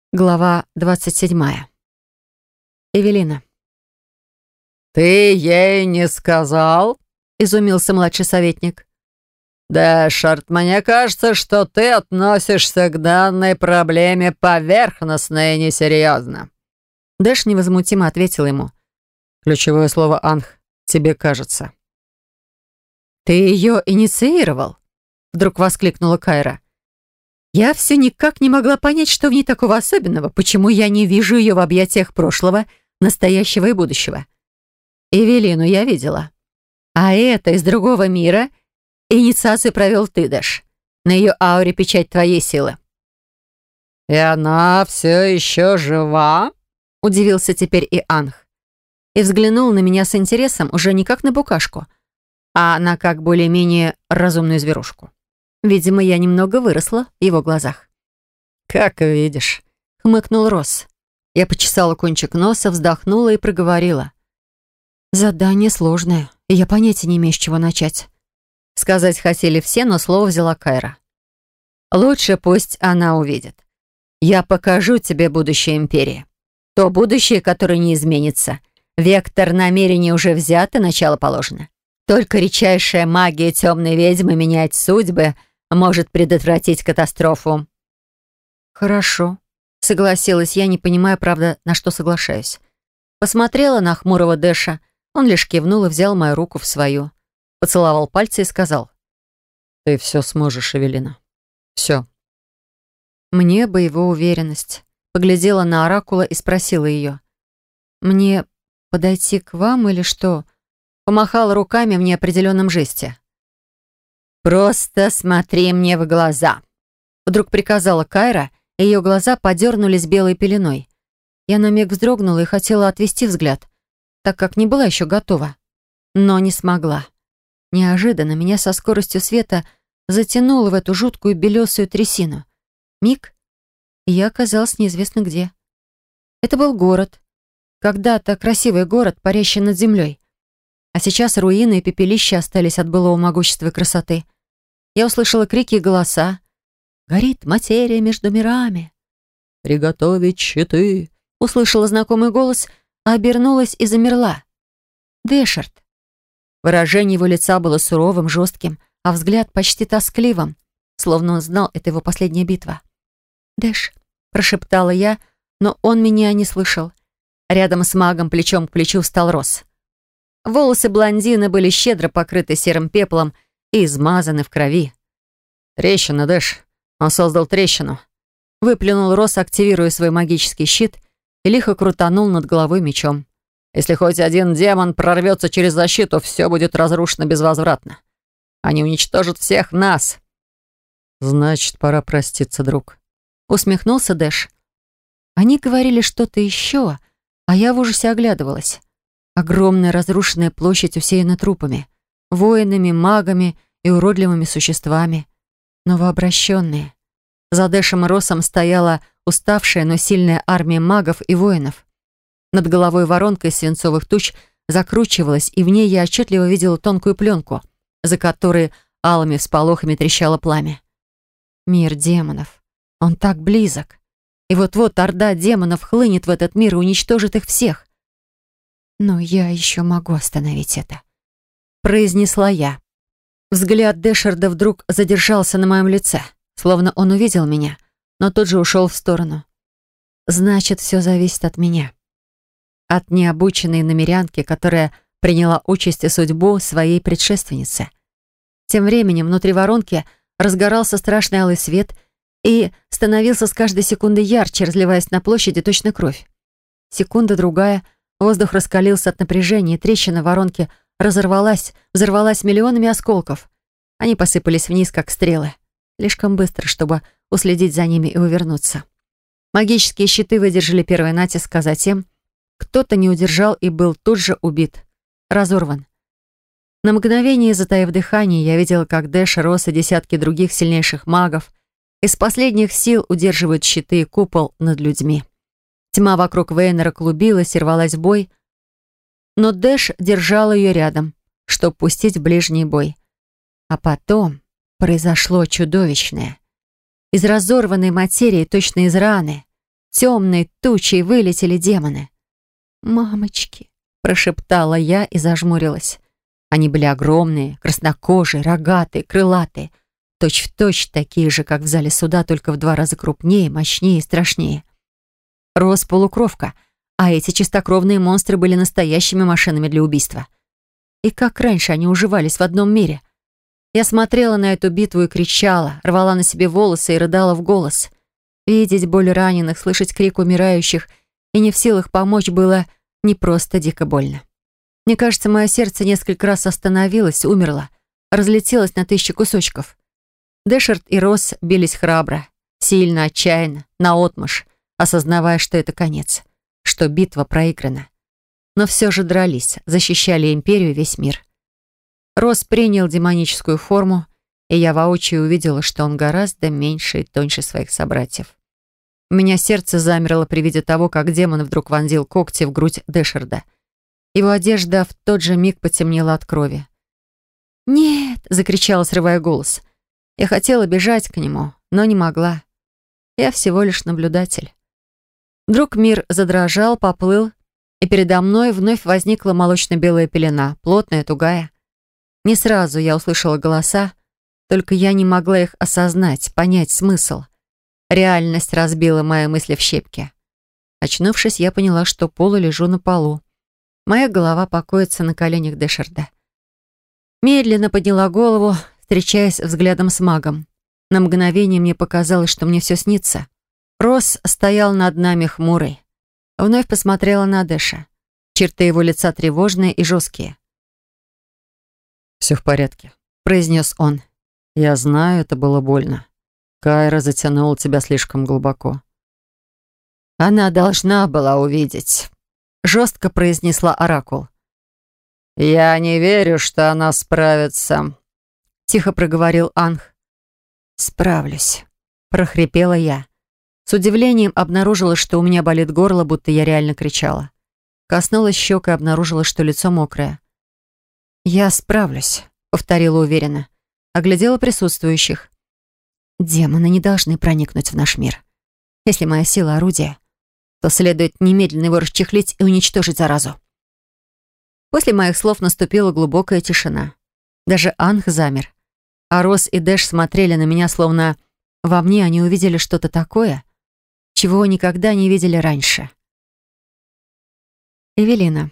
Глава 27. Эвелина. «Ты ей не сказал?» — изумился младший советник. «Дэшард, мне кажется, что ты относишься к данной проблеме поверхностно и несерьезно». Дэш невозмутимо ответил ему. Ключевое слово «анх» тебе кажется. «Ты ее инициировал?» — вдруг воскликнула Кайра. Я все никак не могла понять, что в ней такого особенного, почему я не вижу ее в объятиях прошлого, настоящего и будущего. Эвелину я видела. А это из другого мира инициацию провел ты, Дэш. На ее ауре печать твоей силы. «И она все еще жива?» — удивился теперь и Анх. И взглянул на меня с интересом уже не как на букашку, а на как более-менее разумную зверушку. Видимо, я немного выросла в его глазах. «Как видишь», — хмыкнул Росс. Я почесала кончик носа, вздохнула и проговорила. «Задание сложное, и я понятия не имею, с чего начать». Сказать хотели все, но слово взяла Кайра. «Лучше пусть она увидит. Я покажу тебе будущее Империи. То будущее, которое не изменится. Вектор намерений уже взят, и начало положено. Только редчайшая магия темной ведьмы менять судьбы может предотвратить катастрофу». «Хорошо», — согласилась я, не понимая, правда, на что соглашаюсь. Посмотрела на хмурого Дэша, он лишь кивнул и взял мою руку в свою. Поцеловал пальцы и сказал. «Ты все сможешь, Эвелина. Все». Мне бы его уверенность. Поглядела на оракула и спросила ее. «Мне подойти к вам или что?» Помахала руками в неопределенном жесте. «Просто смотри мне в глаза!» Вдруг приказала Кайра, и ее глаза подернулись белой пеленой. Я на миг вздрогнула и хотела отвести взгляд, так как не была еще готова. Но не смогла. Неожиданно меня со скоростью света затянуло в эту жуткую белесую трясину. Миг, и я оказалась неизвестно где. Это был город. Когда-то красивый город, парящий над землей. А сейчас руины и пепелища остались от былого могущества и красоты. Я услышала крики и голоса. «Горит материя между мирами!» «Приготовить щиты!» Услышала знакомый голос, а обернулась и замерла. Дэшард. Выражение его лица было суровым, жестким, а взгляд почти тоскливым, словно он знал, это его последняя битва. «Дэш», — прошептала я, но он меня не слышал. Рядом с магом плечом к плечу встал Росс. Волосы блондина были щедро покрыты серым пеплом и измазаны в крови. «Трещина, Дэш. Он создал трещину». Выплюнул Росс, активируя свой магический щит, и лихо крутанул над головой мечом. «Если хоть один демон прорвется через защиту, все будет разрушено безвозвратно. Они уничтожат всех нас». «Значит, пора проститься, друг», — усмехнулся Дэш. Они говорили что-то еще, а я в ужасе оглядывалась. Огромная разрушенная площадь усеяна трупами, воинами, магами и уродливыми существами, новообращенные. За Дэшем и Россом стояла уставшая, но сильная армия магов и воинов. Над головой воронка из свинцовых туч закручивалась, и в ней я отчетливо видела тонкую пленку, за которой алыми всполохами трещало пламя. Мир демонов. Он так близок. И вот-вот орда демонов хлынет в этот мир и уничтожит их всех. «Но я еще могу остановить это», — произнесла я. Взгляд Дэшарда вдруг задержался на моем лице, словно он увидел меня, но тут же ушел в сторону. «Значит, все зависит от меня. От необученной намерянки, которая приняла участь и судьбу своей предшественницы». Тем временем внутри воронки разгорался страшный алый свет и становился с каждой секундой ярче, разливаясь на площади точно кровь. Секунда-другая, воздух раскалился от напряжения, и трещина воронки разорвалась, взорвалась миллионами осколков. Они посыпались вниз, как стрелы. Слишком быстро, чтобы уследить за ними и увернуться. Магические щиты выдержали первый натиск, а затем кто-то не удержал и был тут же убит, разорван. На мгновение, затаив дыхание, я видела, как Дэш, Росс и десятки других сильнейших магов из последних сил удерживают щиты и купол над людьми. Тьма вокруг Вейнера клубилась и рвалась в бой, но Дэш держал ее рядом, чтобы пустить в ближний бой. А потом произошло чудовищное. Из разорванной материи, точно из раны, темной тучей вылетели демоны. «Мамочки!» — прошептала я и зажмурилась. Они были огромные, краснокожие, рогатые, крылатые, точь-в-точь такие же, как в зале суда, только в 2 раза крупнее, мощнее и страшнее. Рос полукровка, а эти чистокровные монстры были настоящими машинами для убийства. И как раньше они уживались в одном мире? Я смотрела на эту битву и кричала, рвала на себе волосы и рыдала в голос. Видеть боль раненых, слышать крик умирающих и не в силах помочь было не просто дико больно. Мне кажется, мое сердце несколько раз остановилось, умерло, разлетелось на 1000 кусочков. Дэшард и Росс бились храбро, сильно, отчаянно, наотмашь, осознавая, что это конец, что битва проиграна. Но все же дрались, защищали империю и весь мир. Росс принял демоническую форму, и я воочию увидела, что он гораздо меньше и тоньше своих собратьев. У меня сердце замерло при виде того, как демон вдруг вонзил когти в грудь Дэшарда. Его одежда в тот же миг потемнела от крови. «Нет!» — закричала, срывая голос. Я хотела бежать к нему, но не могла. Я всего лишь наблюдатель. Вдруг мир задрожал, поплыл, и передо мной вновь возникла молочно-белая пелена, плотная, тугая. Не сразу я услышала голоса, только я не могла их осознать, понять смысл. Реальность разбила мои мысли в щепки. Очнувшись, я поняла, что полулежу на полу. Моя голова покоится на коленях Дэшарда. Медленно подняла голову, встречаясь взглядом с магом. На мгновение мне показалось, что мне все снится. Росс стоял над нами хмурый. Вновь посмотрела на Дэша. Черты его лица тревожные и жесткие. «Все в порядке», — произнес он. «Я знаю, это было больно. Кайра затянула тебя слишком глубоко». «Она должна была увидеть», — жестко произнесла Оракул. «Я не верю, что она справится», — тихо проговорил Анх. «Справлюсь», — прохрипела я. С удивлением обнаружила, что у меня болит горло, будто я реально кричала. Коснулась щек и обнаружила, что лицо мокрое. «Я справлюсь», — повторила уверенно. Оглядела присутствующих. «Демоны не должны проникнуть в наш мир. Если моя сила — орудие, то следует немедленно его расчехлить и уничтожить заразу». После моих слов наступила глубокая тишина. Даже Анх замер. А Росс и Дэш смотрели на меня, словно во мне они увидели что-то такое, чего никогда не видели раньше. Эвелина.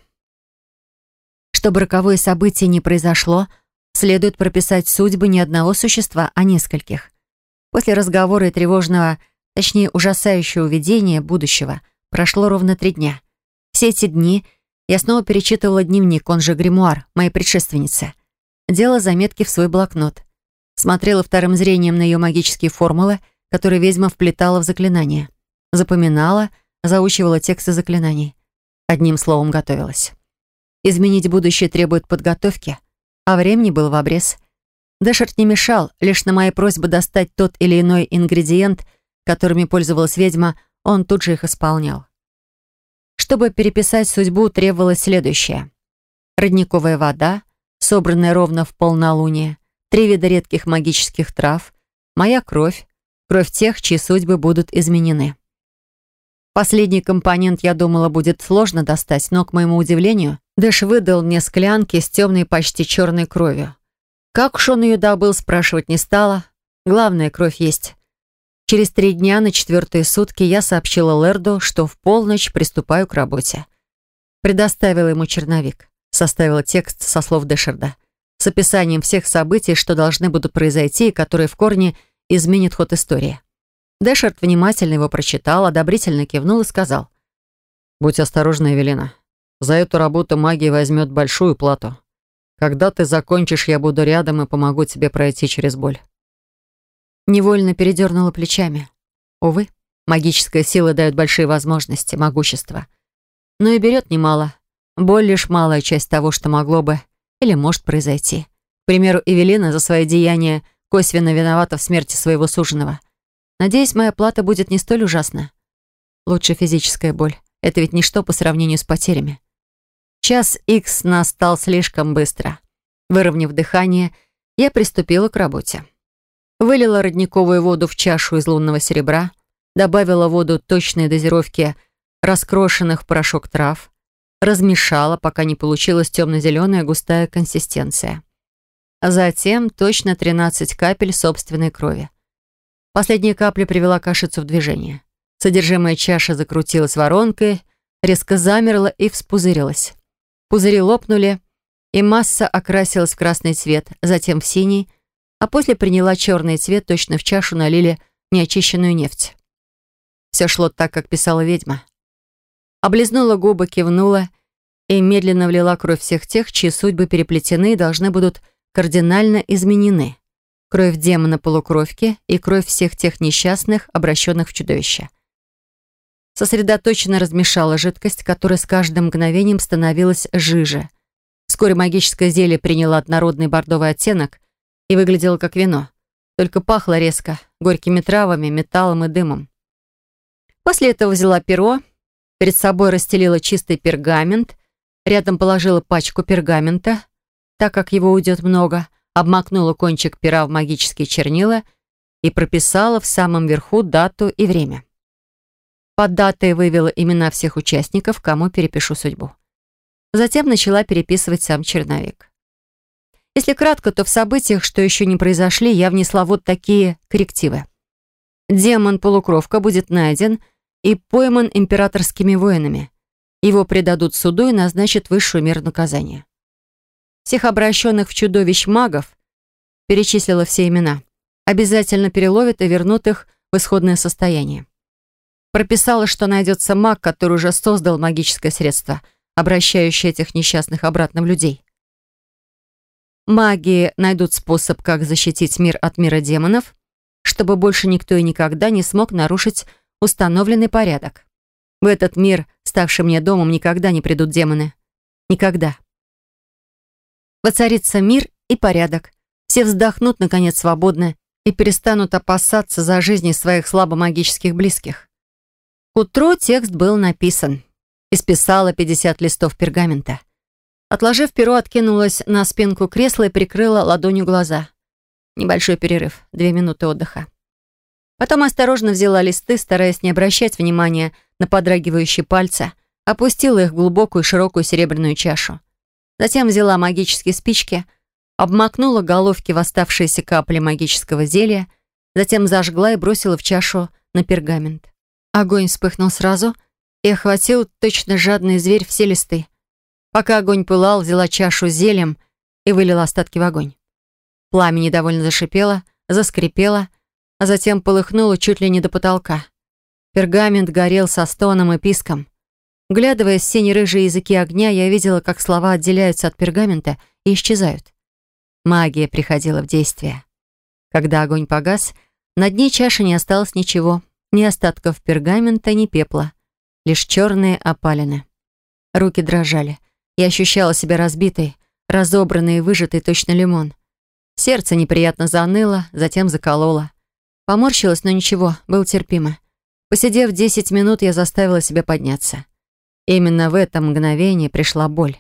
Чтобы роковое событие не произошло, следует прописать судьбы не одного существа, а нескольких. После разговора и тревожного, точнее ужасающего видения будущего, прошло ровно 3 дня. Все эти дни я снова перечитывала дневник, он же гримуар, моей предшественницы. Делала заметки в свой блокнот. Смотрела вторым зрением на ее магические формулы, которые ведьма вплетала в заклинания. Запоминала, заучивала тексты заклинаний. Одним словом, готовилась. Изменить будущее требует подготовки, а времени было в обрез. Дэшард не мешал, лишь на мои просьбы достать тот или иной ингредиент, которыми пользовалась ведьма, он тут же их исполнял. Чтобы переписать судьбу, требовалось следующее. Родниковая вода, собранная ровно в полнолуние, 3 вида редких магических трав, моя кровь, кровь тех, чьи судьбы будут изменены. Последний компонент, я думала, будет сложно достать, но, к моему удивлению, Дэш выдал мне склянки с темной, почти черной кровью. Как уж он ее добыл, спрашивать не стала. Главное, кровь есть. Через 3 дня, на 4-е сутки, я сообщила Лерду, что в полночь приступаю к работе. Предоставила ему черновик, составила текст со слов Дэшарда с описанием всех событий, что должны будут произойти и которые в корне изменят ход истории. Дэшард внимательно его прочитал, одобрительно кивнул и сказал: «Будь осторожна, Эвелина. За эту работу магия возьмет большую плату. Когда ты закончишь, я буду рядом и помогу тебе пройти через боль». Невольно передернула плечами. Увы, магическая сила дает большие возможности, могущество. Но и берет немало. Боль — лишь малая часть того, что могло бы или может произойти. К примеру, Эвелина за свои деяния косвенно виновата в смерти своего суженого. Надеюсь, моя плата будет не столь ужасна. Лучше физическая боль. Это ведь ничто по сравнению с потерями. Час икс настал слишком быстро. Выровняв дыхание, я приступила к работе. Вылила родниковую воду в чашу из лунного серебра, добавила в воду точные дозировки раскрошенных в порошок трав, размешала, пока не получилась темно-зеленая густая консистенция. Затем точно 13 капель собственной крови. Последняя капля привела кашицу в движение. Содержимое чаши закрутилось воронкой, резко замерло и вспузырилось. Пузыри лопнули, и масса окрасилась в красный цвет, затем в синий, а после приняла черный цвет, точно в чашу налили неочищенную нефть. Все шло так, как писала ведьма. Облизнула губы, кивнула и медленно влила кровь всех тех, чьи судьбы переплетены и должны будут кардинально изменены. Кровь демона-полукровки и кровь всех тех несчастных, обращенных в чудовище. Сосредоточенно размешала жидкость, которая с каждым мгновением становилась жиже. Вскоре магическое зелье приняло однородный бордовый оттенок и выглядело как вино, только пахло резко, горькими травами, металлом и дымом. После этого взяла перо, перед собой расстелила чистый пергамент, рядом положила пачку пергамента, так как его уйдет много, обмакнула кончик пера в магические чернила и прописала в самом верху дату и время. Под датой вывела имена всех участников, кому перепишу судьбу. Затем начала переписывать сам черновик. Если кратко, то в событиях, что еще не произошли, я внесла вот такие коррективы. Демон-полукровка будет найден и пойман императорскими воинами. Его предадут суду и назначат высшую меру наказания. Всех обращенных в чудовищ магов, перечислила все имена, обязательно переловят и вернут их в исходное состояние. Прописала, что найдется маг, который уже создал магическое средство, обращающее этих несчастных обратно в людей. Маги найдут способ, как защитить мир от мира демонов, чтобы больше никто и никогда не смог нарушить установленный порядок. В этот мир, ставший мне домом, никогда не придут демоны. Никогда. Воцарится мир и порядок. Все вздохнут, наконец, свободно и перестанут опасаться за жизни своих слабомагических близких. К утру текст был написан. Исписала 50 листов пергамента. Отложив перо, откинулась на спинку кресла и прикрыла ладонью глаза. Небольшой перерыв, 2 минуты отдыха. Потом осторожно взяла листы, стараясь не обращать внимания на подрагивающие пальцы, опустила их в глубокую широкую серебряную чашу. Затем взяла магические спички, обмакнула головки в оставшиеся капли магического зелья, затем зажгла и бросила в чашу на пергамент. Огонь вспыхнул сразу и охватил точно жадный зверь все листы. Пока огонь пылал, взяла чашу с зельем и вылила остатки в огонь. Пламя недовольно зашипело, заскрипело, а затем полыхнуло чуть ли не до потолка. Пергамент горел со стоном и писком. Вглядываясь в сине-рыжие языки огня, я видела, как слова отделяются от пергамента и исчезают. Магия приходила в действие. Когда огонь погас, на дне чаши не осталось ничего. Ни остатков пергамента, ни пепла. Лишь черные опалины. Руки дрожали. Я ощущала себя разбитой, разобранной и выжатой, точно лимон. Сердце неприятно заныло, затем закололо. Поморщилась, но ничего, было терпимо. Посидев 10 минут, я заставила себя подняться. Именно в это мгновение пришла боль.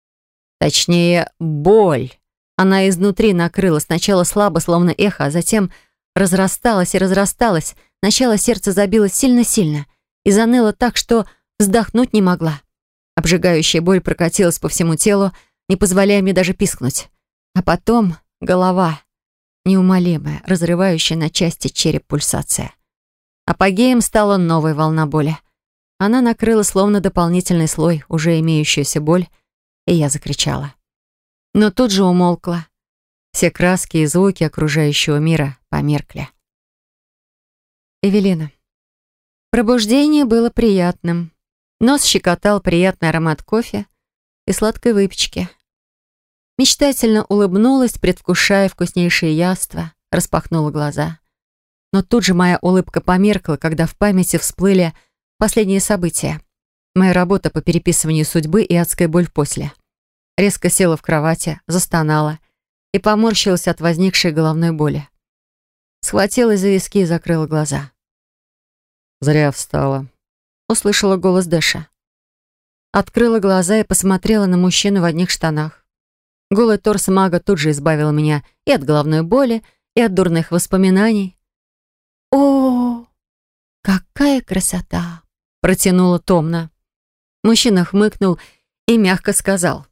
Точнее, боль. Она изнутри накрыла, сначала слабо, словно эхо, а затем разрасталась и разрасталась. Сначала сердце забилось сильно-сильно и заныло так, что вздохнуть не могла. Обжигающая боль прокатилась по всему телу, не позволяя мне даже пискнуть. А потом голова, неумолимая, разрывающая на части череп пульсация. Апогеем стала новая волна боли. Она накрыла словно дополнительный слой, уже имеющуюся боль, и я закричала. Но тут же умолкла. Все краски и звуки окружающего мира померкли. Эвелина. Пробуждение было приятным. Нос щекотал приятный аромат кофе и сладкой выпечки. Мечтательно улыбнулась, предвкушая вкуснейшие яства, распахнула глаза. Но тут же моя улыбка померкла, когда в памяти всплыли последние события. Моя работа по переписыванию судьбы и адская боль после. Резко села в кровати, застонала и поморщилась от возникшей головной боли. Схватилась за виски и закрыла глаза. «Зря встала», — услышала голос Дэша. Открыла глаза и посмотрела на мужчину в одних штанах. Голый торс мага тут же избавил меня и от головной боли, и от дурных воспоминаний. О, «Какая красота!» — протянула томно. Мужчина хмыкнул и мягко сказал.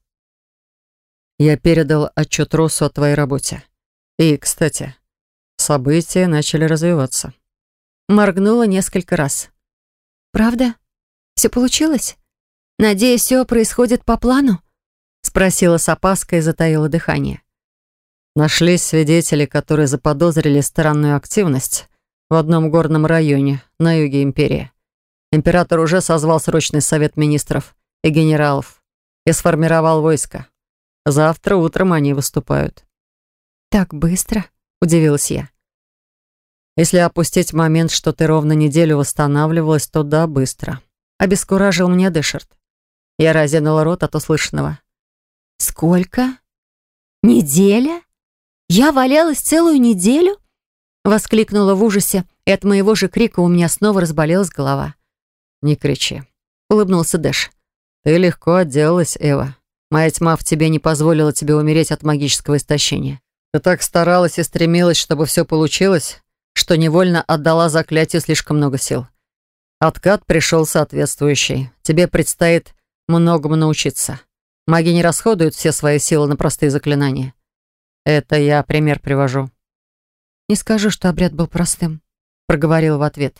«Я передал отчет Россу о твоей работе. И, кстати, события начали развиваться». Моргнула несколько раз. «Правда? Все получилось? Надеюсь, все происходит по плану?» — спросила с опаской и затаила дыхание. Нашлись свидетели, которые заподозрили странную активность в одном горном районе на юге империи. Император уже созвал срочный совет министров и генералов и сформировал войско. Завтра утром они выступают. «Так быстро?» — удивилась я. Если опустить момент, что ты ровно неделю восстанавливалась, то да, быстро. Обескуражил меня Дэшард. Я разинула рот от услышанного. «Сколько? Неделя? Я валялась целую неделю?» Воскликнула в ужасе, и от моего же крика у меня снова разболелась голова. «Не кричи», — улыбнулся Дэш. «Ты легко отделалась, Эва. Моя тьма в тебе не позволила тебе умереть от магического истощения. Ты так старалась и стремилась, чтобы все получилось, что невольно отдала заклятию слишком много сил. Откат пришел соответствующий. Тебе предстоит многому научиться. Маги не расходуют все свои силы на простые заклинания. Это я пример привожу». «Не скажу, что обряд был простым», — проговорил в ответ.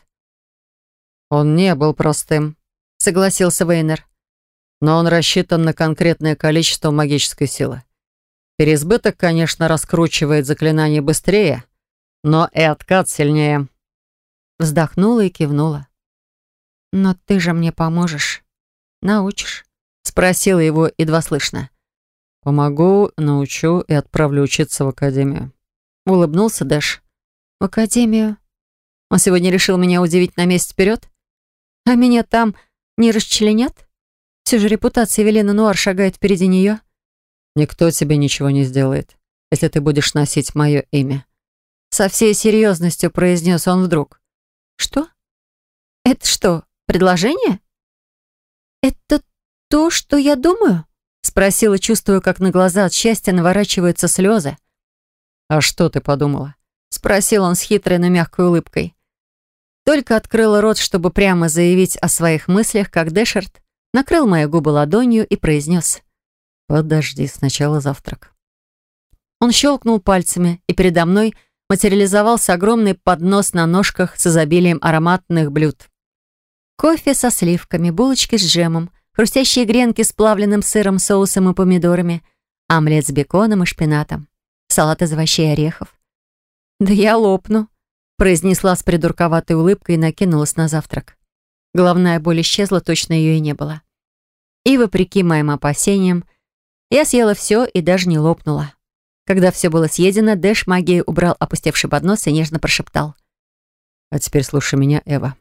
«Он не был простым», — согласился Вейнер. «но он рассчитан на конкретное количество магической силы. Переизбыток, конечно, раскручивает заклинание быстрее, но и откат сильнее». Вздохнула и кивнула. «Но ты же мне поможешь, научишь?» — спросила его едва слышно. «Помогу, научу и отправлю учиться в академию». Улыбнулся Дэш. «В академию? Он сегодня решил меня удивить на месяц вперед? А меня там не расчленят? Все же репутация Эвелины Нуар шагает впереди нее». «Никто тебе ничего не сделает, если ты будешь носить мое имя». Со всей серьезностью произнес он вдруг. «Что? Это что, предложение?» «Это то, что я думаю?» Спросила, чувствуя, как на глаза от счастья наворачиваются слезы. «А что ты подумала?» Спросил он с хитрой, но мягкой улыбкой. Только открыла рот, чтобы прямо заявить о своих мыслях, как Дэшард накрыл мои губы ладонью и произнес: «Подожди, сначала завтрак». Он щелкнул пальцами, и передо мной материализовался огромный поднос на ножках с изобилием ароматных блюд. Кофе со сливками, булочки с джемом, хрустящие гренки с плавленным сыром, соусом и помидорами, омлет с беконом и шпинатом, салат из овощей и орехов. «Да я лопну», — произнесла с придурковатой улыбкой и накинулась на завтрак. Головная боль исчезла, точно ее и не было. И, вопреки моим опасениям, я съела все и даже не лопнула. Когда все было съедено, Дэш магией убрал опустевший поднос и нежно прошептал: «А теперь слушай меня, Эва».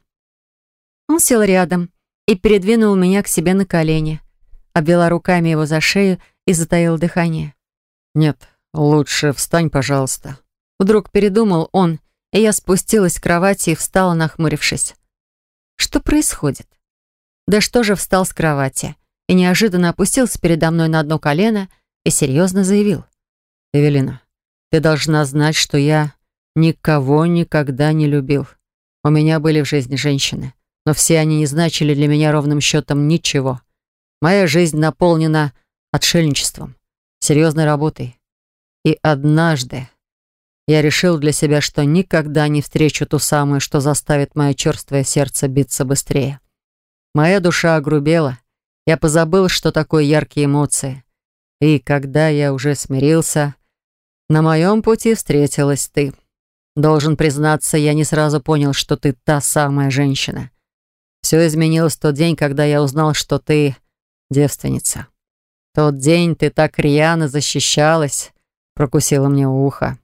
Он сел рядом и передвинул меня к себе на колени, обвела руками его за шею и затаил дыхание. «Нет, лучше встань, пожалуйста». Вдруг передумал он, и я спустилась с кровати и встала, нахмурившись. Что происходит? Дэш тоже встал с кровати и неожиданно опустился передо мной на одно колено и серьезно заявил: «Эвелина, ты должна знать, что я никого никогда не любил. У меня были в жизни женщины, но все они не значили для меня ровным счетом ничего. Моя жизнь наполнена отшельничеством, серьезной работой. И однажды я решил для себя, что никогда не встречу ту самую, что заставит мое черствое сердце биться быстрее. Моя душа огрубела, я позабыл, что такое яркие эмоции. И когда я уже смирился, на моем пути встретилась ты. Должен признаться, я не сразу понял, что ты та самая женщина. Все изменилось в тот день, когда я узнал, что ты девственница. В тот день ты так рьяно защищалась, прокусила мне ухо».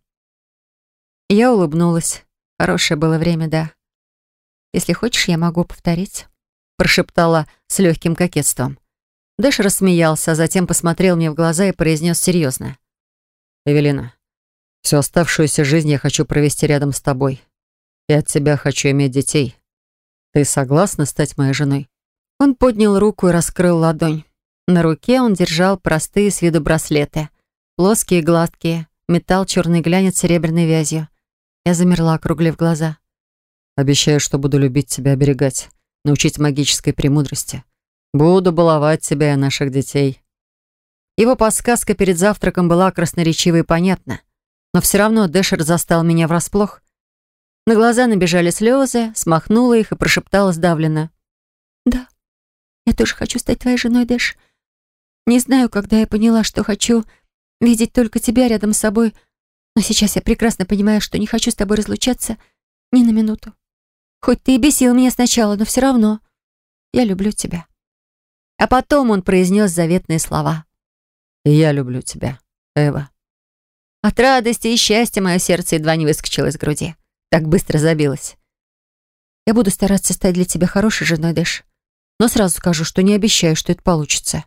Я улыбнулась. Хорошее было время, да. «Если хочешь, я могу повторить», — прошептала с легким кокетством. Дэш рассмеялся, а затем посмотрел мне в глаза и произнес серьезно: «Эвелина, всю оставшуюся жизнь я хочу провести рядом с тобой. И от тебя хочу иметь детей. Ты согласна стать моей женой?» Он поднял руку и раскрыл ладонь. На руке он держал простые с виду браслеты. Плоские и гладкие, металл, черный глянец с серебряной вязью. Я замерла, округлив глаза. Обещаю, что буду любить тебя, оберегать, научить магической премудрости. Буду баловать тебя и наших детей». Его подсказка перед завтраком была красноречива и понятна. Но все равно Дэшер застал меня врасплох. На глаза набежали слезы, смахнула их и прошептала сдавленно: «Да, я тоже хочу стать твоей женой, Дэш. Не знаю, когда я поняла, что хочу видеть только тебя рядом с собой, но сейчас я прекрасно понимаю, что не хочу с тобой разлучаться ни на минуту. Хоть ты и бесил меня сначала, но все равно я люблю тебя». А потом он произнес заветные слова: «И я люблю тебя, Эва». От радости и счастья мое сердце едва не выскочило из груди. Так быстро забилось. «Я буду стараться стать для тебя хорошей женой, Дэш. Но сразу скажу, что не обещаю, что это получится».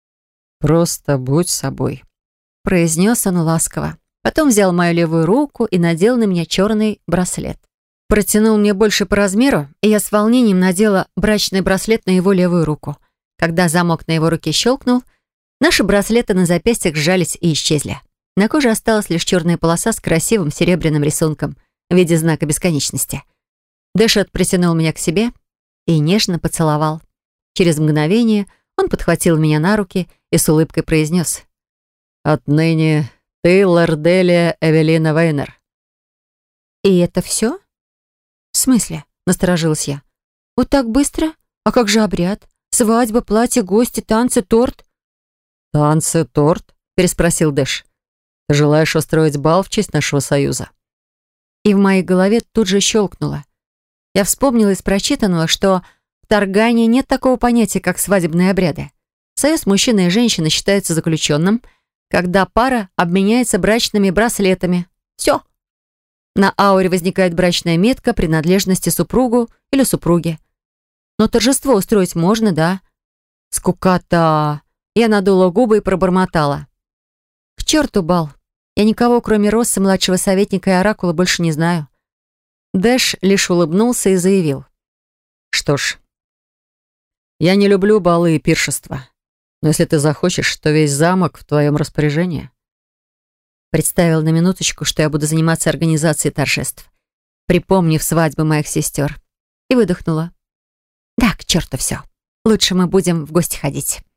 «Просто будь собой», — произнес он ласково. Потом взял мою левую руку и надел на меня черный браслет. Протянул мне больше по размеру, и я с волнением надела брачный браслет на его левую руку. Когда замок на его руке щелкнул, наши браслеты на запястьях сжались и исчезли. На коже осталась лишь черная полоса с красивым серебряным рисунком в виде знака бесконечности. Дэшет притянул меня к себе и нежно поцеловал. Через мгновение он подхватил меня на руки и с улыбкой произнес: «Отныне ты Лорделия Эвелина Вейнер». «И это все?» «В смысле?» — насторожилась я. «Вот так быстро? А как же обряд? Свадьба, платье, гости, танцы, торт?» «Танцы, торт?» — переспросил Дэш. «Ты желаешь устроить бал в честь нашего союза?» И в моей голове тут же щелкнуло. Я вспомнила из прочитанного, что в Таргане нет такого понятия, как свадебные обряды. Союз мужчины и женщины считается заключенным, когда пара обменяется брачными браслетами. Все. На ауре возникает брачная метка принадлежности супругу или супруге. Но торжество устроить можно, да? Скукота. Я надула губы и пробормотала: «К черту бал. Я никого, кроме Росса, младшего советника и оракула, больше не знаю». Дэш лишь улыбнулся и заявил: «Что ж, я не люблю балы и пиршества, но если ты захочешь, то весь замок в твоем распоряжении». Представил на минуточку, что я буду заниматься организацией торжеств, припомнив свадьбы моих сестер, и выдохнула: «Да, к черту все. Лучше мы будем в гости ходить».